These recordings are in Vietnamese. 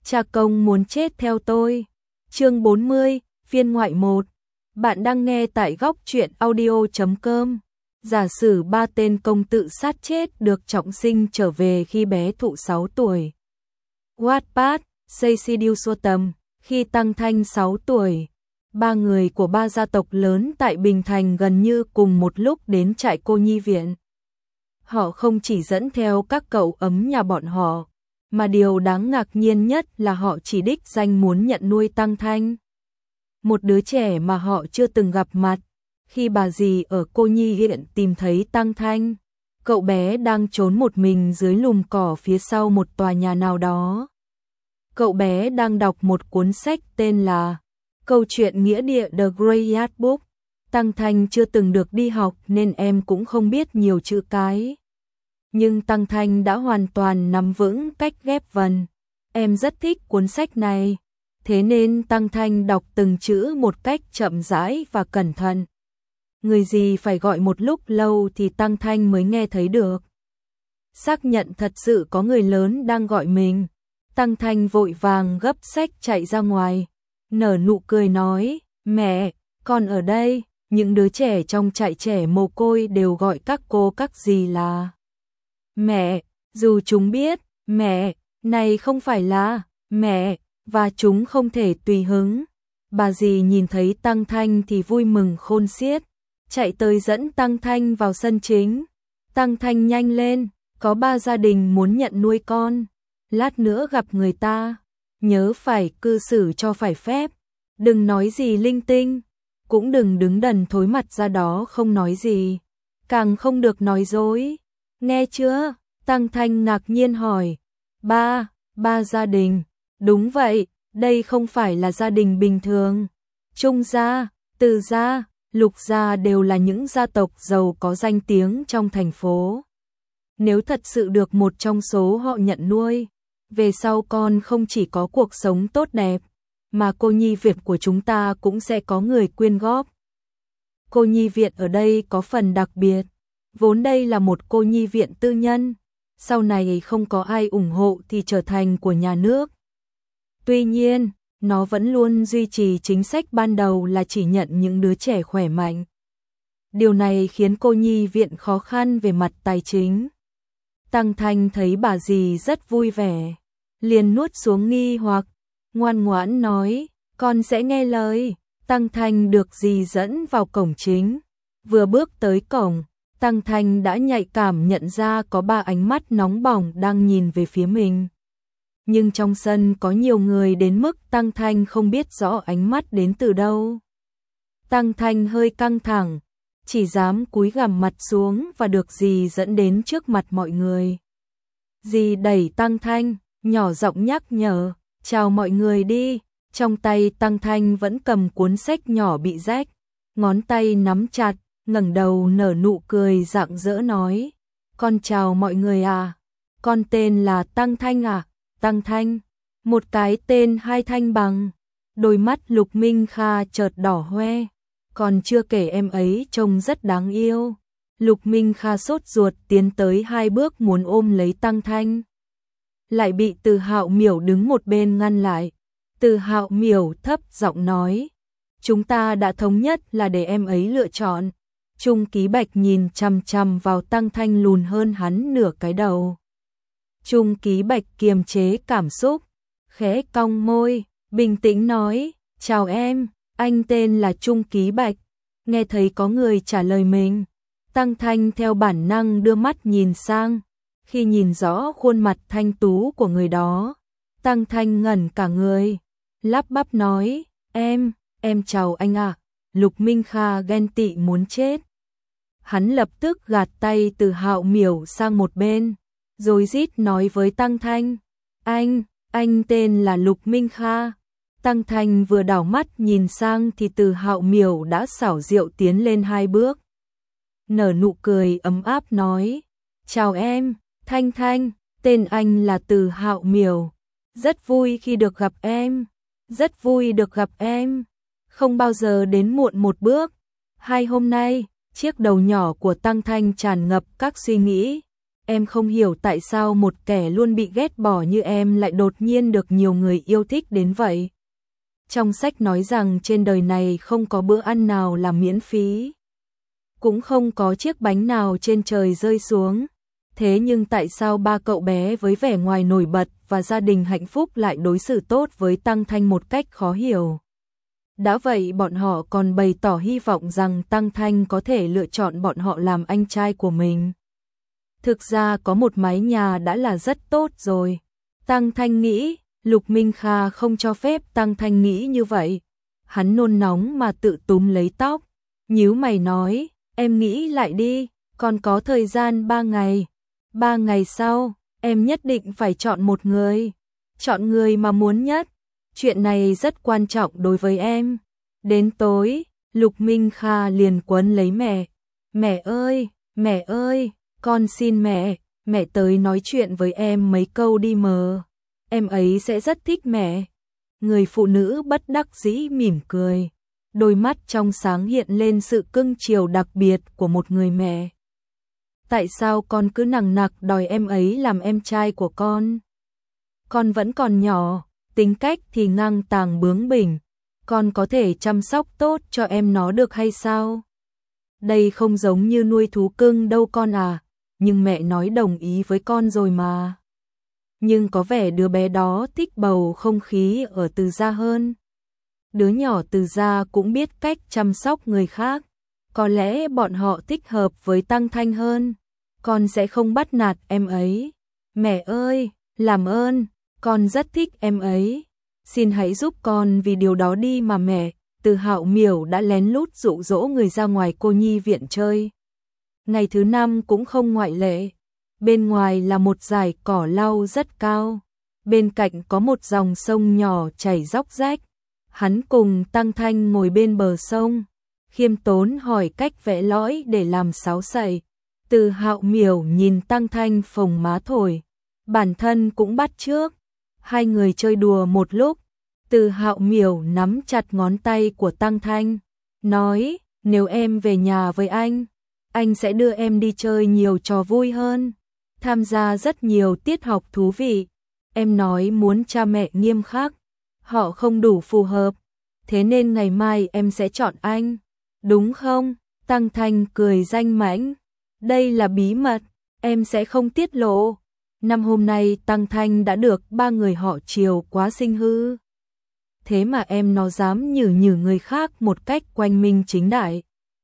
Cha công muốn chết theo tôi. Chương 40, phiên ngoại 1. Bạn đang nghe tại góc truyện audio.com. Giả sử 3 tên công tự sát chết được trọng sinh trở về khi bé thụ 6 tuổi. Wattpad, Seisidil Suotam, khi Tăng Thanh 6 tuổi. 3 người của 3 gia tộc lớn tại Bình Thành gần như cùng một lúc đến trại cô nhi viện. Họ không chỉ dẫn theo các cậu ấm nhà bọn họ, mà điều đáng ngạc nhiên nhất là họ chỉ đích danh muốn nhận nuôi Tăng Thanh. Một đứa trẻ mà họ chưa từng gặp mặt. Khi bà dì ở cô nhi viện tìm thấy Tăng Thanh, cậu bé đang trốn một mình dưới lùm cỏ phía sau một tòa nhà nào đó. Cậu bé đang đọc một cuốn sách tên là Câu chuyện nghĩa địa The Greyat Book. Tăng Thanh chưa từng được đi học nên em cũng không biết nhiều chữ cái. Nhưng Tăng Thanh đã hoàn toàn nắm vững cách ghép vần. Em rất thích cuốn sách này, thế nên Tăng Thanh đọc từng chữ một cách chậm rãi và cẩn thận. Người gì phải gọi một lúc lâu thì Tăng Thanh mới nghe thấy được. Xác nhận thật sự có người lớn đang gọi mình. Tăng Thanh vội vàng gấp sách chạy ra ngoài, nở nụ cười nói, mẹ, con ở đây. Những đứa trẻ trong trại trẻ mồ côi đều gọi các cô các dì là mẹ, dù chúng biết, mẹ, này không phải là mẹ, và chúng không thể tùy hứng. Bà dì nhìn thấy Tăng Thanh thì vui mừng khôn xiết, chạy tới dẫn Tăng Thanh vào sân chính. Tăng Thanh nhanh lên, có 3 gia đình muốn nhận nuôi con. Lát nữa gặp người ta, nhớ phải cư xử cho phải phép, đừng nói gì linh tinh, cũng đừng đứng đần thối mặt ra đó không nói gì, càng không được nói dối, nghe chưa? Tăng Thanh ngạc nhiên hỏi. Ba gia đình, đúng vậy, đây không phải là gia đình bình thường. Trung gia, Từ gia, Lục gia đều là những gia tộc giàu có danh tiếng trong thành phố. Nếu thật sự được một trong số họ nhận nuôi, về sau con không chỉ có cuộc sống tốt đẹp, mà cô nhi viện của chúng ta cũng sẽ có người quyên góp. Cô nhi viện ở đây có phần đặc biệt, vốn đây là một cô nhi viện tư nhân, sau này không có ai ủng hộ thì trở thành của nhà nước. Tuy nhiên, nó vẫn luôn duy trì chính sách ban đầu là chỉ nhận những đứa trẻ khỏe mạnh. Điều này khiến cô nhi viện khó khăn về mặt tài chính. Tăng Thanh thấy bà dì rất vui vẻ, liền nuốt xuống nghi hoặc, ngoan ngoãn nói, con sẽ nghe lời. Tăng Thanh được dì dẫn vào cổng chính. Vừa bước tới cổng, Tăng Thanh đã nhạy cảm nhận ra có 3 ánh mắt nóng bỏng đang nhìn về phía mình. Nhưng trong sân có nhiều người đến mức Tăng Thanh không biết rõ ánh mắt đến từ đâu. Tăng Thanh hơi căng thẳng, chỉ dám cúi gằm mặt xuống và được dì dẫn đến trước mặt mọi người. Dì đẩy Tăng Thanh, nhỏ giọng nhắc nhở, chào mọi người đi. Trong tay Tăng Thanh vẫn cầm cuốn sách nhỏ bị rách, ngón tay nắm chặt, ngẩng đầu nở nụ cười rạng rỡ nói, con chào mọi người à, con tên là Tăng Thanh à. Tăng Thanh, một cái tên 2 thanh bằng. Đôi mắt Lục Minh Kha chợt đỏ hoe, còn chưa kể em ấy trông rất đáng yêu. Lục Minh Kha sốt ruột tiến tới 2 bước muốn ôm lấy Tăng Thanh, lại bị Từ Hạo Miểu đứng một bên ngăn lại. Từ Hạo Miểu thấp giọng nói, chúng ta đã thống nhất là để em ấy lựa chọn. Trung Ký Bạch nhìn chằm chằm vào Tăng Thanh lùn hơn hắn nửa cái đầu. Trung Ký Bạch kiềm chế cảm xúc, khẽ cong môi, bình tĩnh nói, chào em, anh tên là Trung Ký Bạch. Nghe thấy có người trả lời mình, Tăng Thanh theo bản năng đưa mắt nhìn sang. Khi nhìn rõ khuôn mặt thanh tú của người đó, Tăng Thanh ngẩn cả người, lắp bắp nói, em chào anh ạ. Lục Minh Kha ghen tị muốn chết. Hắn lập tức gạt tay Từ Hạo Miểu sang một bên, rồi rít nói với Tăng Thanh, anh tên là Lục Minh Kha. Tăng Thanh vừa đảo mắt nhìn sang thì Từ Hạo Miểu đã xảo diệu tiến lên 2 bước. Nở nụ cười ấm áp nói, chào em, Thanh Thanh, tên anh là Từ Hạo Miểu. Rất vui khi được gặp em, rất vui được gặp em. Không bao giờ đến muộn một bước. 2 hôm nay, chiếc đầu nhỏ của Tăng Thanh tràn ngập các suy nghĩ. em không hiểu tại sao một kẻ luôn bị ghét bỏ như em lại đột nhiên được nhiều người yêu thích đến vậy. Trong sách nói rằng trên đời này không có bữa ăn nào là miễn phí, cũng không có chiếc bánh nào trên trời rơi xuống. Thế nhưng tại sao ba cậu bé với vẻ ngoài nổi bật và gia đình hạnh phúc lại đối xử tốt với Tăng Thanh một cách khó hiểu? Đã vậy bọn họ còn bày tỏ hy vọng rằng Tăng Thanh có thể lựa chọn bọn họ làm anh trai của mình. Thực ra có một mái nhà đã là rất tốt rồi. Tăng Thanh nghĩ, Lục Minh Kha không cho phép Tăng Thanh nghĩ như vậy. Hắn nôn nóng mà tự túm lấy tóc, nhíu mày nói, em nghĩ lại đi, còn có thời gian 3 ngày. 3 ngày sau, em nhất định phải chọn một người. Chọn người mà muốn nhất. Chuyện này rất quan trọng đối với em. Đến tối, Lục Minh Kha liền quấn lấy mẹ. Mẹ ơi, con xin mẹ tới nói chuyện với em mấy câu đi mờ. Em ấy sẽ rất thích mẹ. Người phụ nữ bất đắc dĩ mỉm cười. Đôi mắt trong sáng hiện lên sự cưng chiều đặc biệt của một người mẹ. Tại sao con cứ nằng nặc đòi em ấy làm em trai của con? Con vẫn còn nhỏ, tính cách thì ngang tàng bướng bỉnh. Con có thể chăm sóc tốt cho em nó được hay sao? Đây không giống như nuôi thú cưng đâu con à, nhưng mẹ nói đồng ý với con rồi mà. Nhưng có vẻ đứa bé đó thích bầu không khí ở Từ Gia hơn. Đứa nhỏ Từ Gia cũng biết cách chăm sóc người khác. Có lẽ bọn họ thích hợp với Tăng Thanh hơn. Con sẽ không bắt nạt em ấy. Mẹ ơi, làm ơn, con rất thích em ấy. Xin hãy giúp con vì điều đó đi mà mẹ. Từ Hạo Miểu đã lén lút dụ dỗ người ra ngoài cô nhi viện chơi. Ngày thứ 5 cũng không ngoại lệ. Bên ngoài là một dải cỏ lau rất cao. Bên cạnh có một dòng sông nhỏ chảy róc rách. Hắn cùng Tăng Thanh ngồi bên bờ sông, khiêm tốn hỏi cách vẽ lõi để làm sáo sậy. Từ Hạo Miểu nhìn Tăng Thanh phồng má thổi, bản thân cũng bắt chước. Hai người chơi đùa một lúc, Từ Hạo Miểu nắm chặt ngón tay của Tăng Thanh, nói, nếu em về nhà với anh sẽ đưa em đi chơi nhiều trò vui hơn, tham gia rất nhiều tiết học thú vị. Em nói muốn cha mẹ nghiêm khắc, họ không đủ phù hợp, thế nên ngày mai em sẽ chọn anh, đúng không? Tăng Thanh cười danh mãnh, đây là bí mật, em sẽ không tiết lộ. Năm hôm nay Tăng Thanh đã được 3 người họ chiều quá sinh hư. Thế mà em nó dám nhử người khác một cách quanh minh chính đại.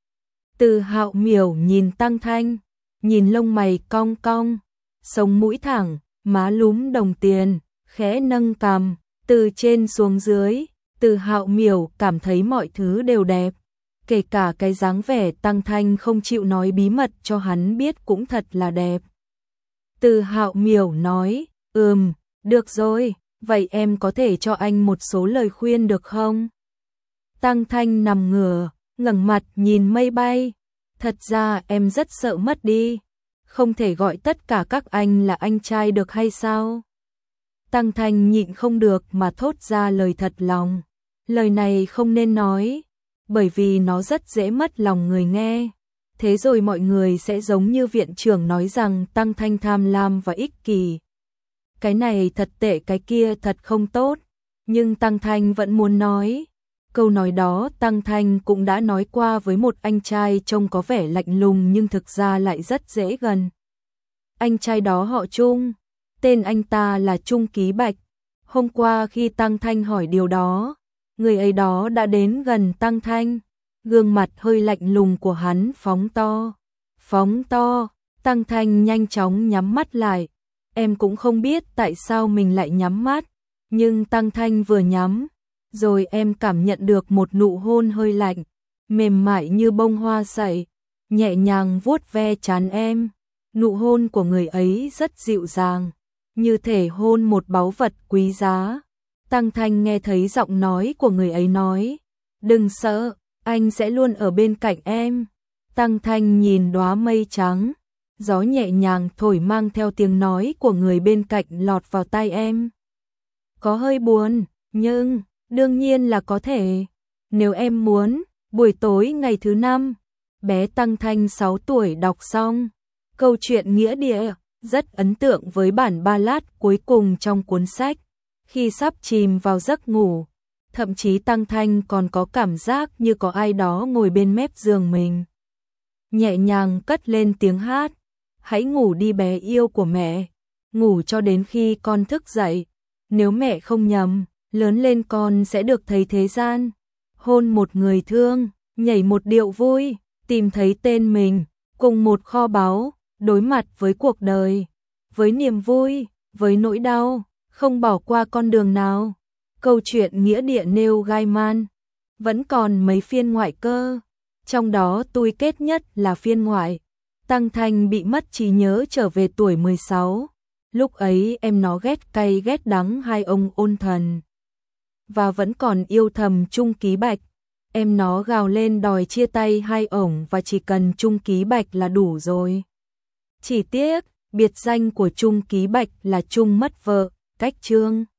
Từ Hạo Miểu nhìn Tăng Thanh, nhìn lông mày cong cong, sống mũi thẳng, má lúm đồng tiền, khẽ nâng cằm, từ trên xuống dưới, Từ Hạo Miểu cảm thấy mọi thứ đều đẹp, kể cả cái dáng vẻ Tăng Thanh không chịu nói bí mật cho hắn biết cũng thật là đẹp. Từ Hạo Miểu nói, được rồi, vậy em có thể cho anh một số lời khuyên được không? Tăng Thanh nằm ngửa, ngẩng mặt nhìn mây bay, thật ra em rất sợ mất đi, không thể gọi tất cả các anh là anh trai được hay sao? Tăng Thanh nhịn không được mà thốt ra lời thật lòng, lời này không nên nói, bởi vì nó rất dễ mất lòng người nghe. Thế rồi mọi người sẽ giống như viện trưởng nói rằng Tăng Thanh tham lam và ích kỷ. Cái này thật tệ, cái kia thật không tốt, nhưng Tăng Thanh vẫn muốn nói. Câu nói đó Tăng Thanh cũng đã nói qua với một anh trai trông có vẻ lạnh lùng nhưng thực ra lại rất dễ gần. Anh trai đó họ Trung, tên anh ta là Trung Ký Bạch. Hôm qua khi Tăng Thanh hỏi điều đó, người ấy đó đã đến gần Tăng Thanh. Gương mặt hơi lạnh lùng của hắn phóng to, Tăng Thanh nhanh chóng nhắm mắt lại. Em cũng không biết tại sao mình lại nhắm mắt, nhưng Tăng Thanh vừa nhắm, rồi em cảm nhận được một nụ hôn hơi lạnh, mềm mại như bông hoa sậy, nhẹ nhàng vuốt ve trán em. Nụ hôn của người ấy rất dịu dàng, như thể hôn một báu vật quý giá. Tăng Thanh nghe thấy giọng nói của người ấy nói, đừng sợ, anh sẽ luôn ở bên cạnh em. Tăng Thanh nhìn đóa mây trắng, gió nhẹ nhàng thổi mang theo tiếng nói của người bên cạnh lọt vào tai em. Có hơi buồn, nhưng đương nhiên là có thể. Nếu em muốn, buổi tối ngày thứ 5, bé Tăng Thanh 6 tuổi đọc xong câu chuyện nghĩa địa rất ấn tượng với bản ballad cuối cùng trong cuốn sách. Khi sắp chìm vào giấc ngủ, thậm chí Tăng Thanh còn có cảm giác như có ai đó ngồi bên mép giường mình. Nhẹ nhàng cất lên tiếng hát, hãy ngủ đi bé yêu của mẹ, ngủ cho đến khi con thức dậy. Nếu mẹ không nhầm, lớn lên con sẽ được thấy thế gian. Hôn một người thương, nhảy một điệu vui, tìm thấy tên mình, cùng một kho báu, đối mặt với cuộc đời, với niềm vui, với nỗi đau, không bỏ qua con đường nào. Câu chuyện nghĩa địa Neil Gaiman vẫn còn mấy phiên ngoại cơ, trong đó tui kết nhất là phiên ngoại. Tăng Thanh bị mất trí nhớ trở về tuổi 16. Lúc ấy em nó ghét cay ghét đắng hai ông ôn thần, và vẫn còn yêu thầm Trung Ký Bạch. Em nó gào lên đòi chia tay hai ổng và chỉ cần Trung Ký Bạch là đủ rồi. Chỉ tiếc, biệt danh của Trung Ký Bạch là Trung mất vợ, cách Trương.